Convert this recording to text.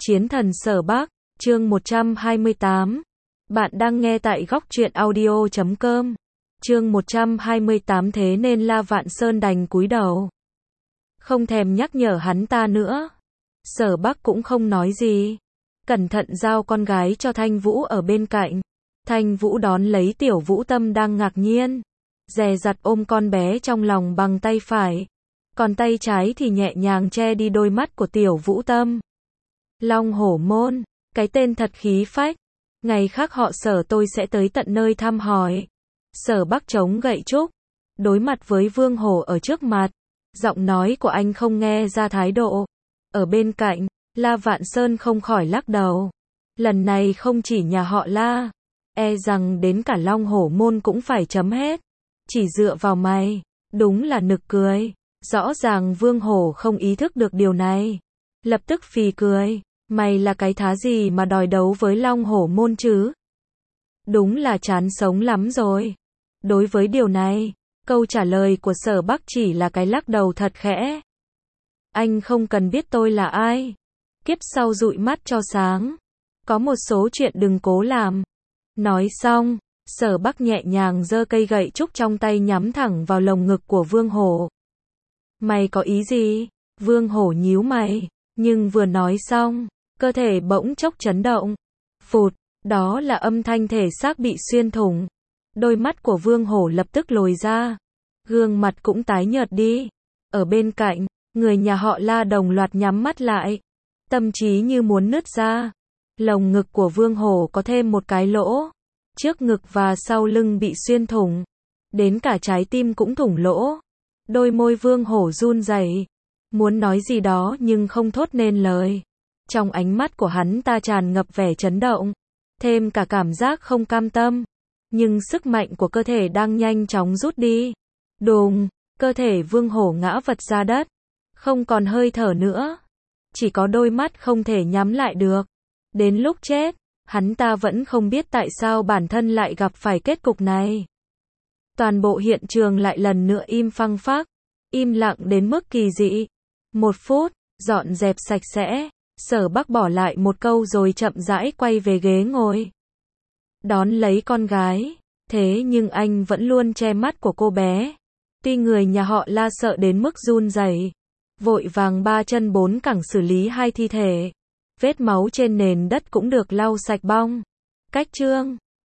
Chiến thần Sở Bắc, chương 128. Bạn đang nghe tại góc truyện audio.com. Chương 128 thế nên La Vạn Sơn đành cúi đầu. Không thèm nhắc nhở hắn ta nữa. Sở Bắc cũng không nói gì. Cẩn thận giao con gái cho Thanh Vũ ở bên cạnh. Thanh Vũ đón lấy Tiểu Vũ Tâm đang ngạc nhiên. Dè dặt ôm con bé trong lòng bằng tay phải. Còn tay trái thì nhẹ nhàng che đi đôi mắt của Tiểu Vũ Tâm. Long Hổ Môn, cái tên thật khí phách. Ngày khác họ Sở tôi sẽ tới tận nơi thăm hỏi. Sở Bắc chống gậy trúc, đối mặt với Vương Hổ ở trước mặt. Giọng nói của anh không nghe ra thái độ. Ở bên cạnh, La Vạn Sơn không khỏi lắc đầu. Lần này không chỉ nhà họ La, e rằng đến cả Long Hổ Môn cũng phải chấm hết. Chỉ dựa vào mày, đúng là nực cười. Rõ ràng Vương Hổ không ý thức được điều này. Lập tức phì cười. Mày là cái thá gì mà đòi đấu với Long Hổ Môn chứ? Đúng là chán sống lắm rồi. Đối với điều này, câu trả lời của Sở Bắc chỉ là cái lắc đầu thật khẽ. Anh không cần biết tôi là ai. Kiếp sau dụi mắt cho sáng. Có một số chuyện đừng cố làm. Nói xong, Sở Bắc nhẹ nhàng giơ cây gậy trúc trong tay nhắm thẳng vào lồng ngực của Vương Hổ. Mày có ý gì? Vương Hổ nhíu mày, nhưng vừa nói xong, cơ thể bỗng chốc chấn động. Phụt, đó là âm thanh thể xác bị xuyên thủng. Đôi mắt của Vương Hổ lập tức lồi ra. Gương mặt cũng tái nhợt đi. Ở bên cạnh, người nhà họ La đồng loạt nhắm mắt lại. Tâm trí như muốn nứt ra. Lồng ngực của Vương Hổ có thêm một cái lỗ. Trước ngực và sau lưng bị xuyên thủng. Đến cả trái tim cũng thủng lỗ. Đôi môi Vương Hổ run rẩy, muốn nói gì đó nhưng không thốt nên lời. Trong ánh mắt của hắn ta tràn ngập vẻ chấn động, thêm cả cảm giác không cam tâm. Nhưng sức mạnh của cơ thể đang nhanh chóng rút đi. Đùng, cơ thể Vương Hổ ngã vật ra đất. Không còn hơi thở nữa. Chỉ có đôi mắt không thể nhắm lại được. Đến lúc chết, hắn ta vẫn không biết tại sao bản thân lại gặp phải kết cục này. Toàn bộ hiện trường lại lần nữa im phăng phắc. Im lặng đến mức kỳ dị. 1 phút, dọn dẹp sạch sẽ. Sở Bắc bỏ lại một câu rồi chậm rãi quay về ghế ngồi. Đón lấy con gái. Thế nhưng anh vẫn luôn che mắt của cô bé. Tuy người nhà họ La sợ đến mức run rẩy, vội vàng 3 chân 4 cẳng xử lý 2 thi thể. Vết máu trên nền đất cũng được lau sạch bong. Cách chương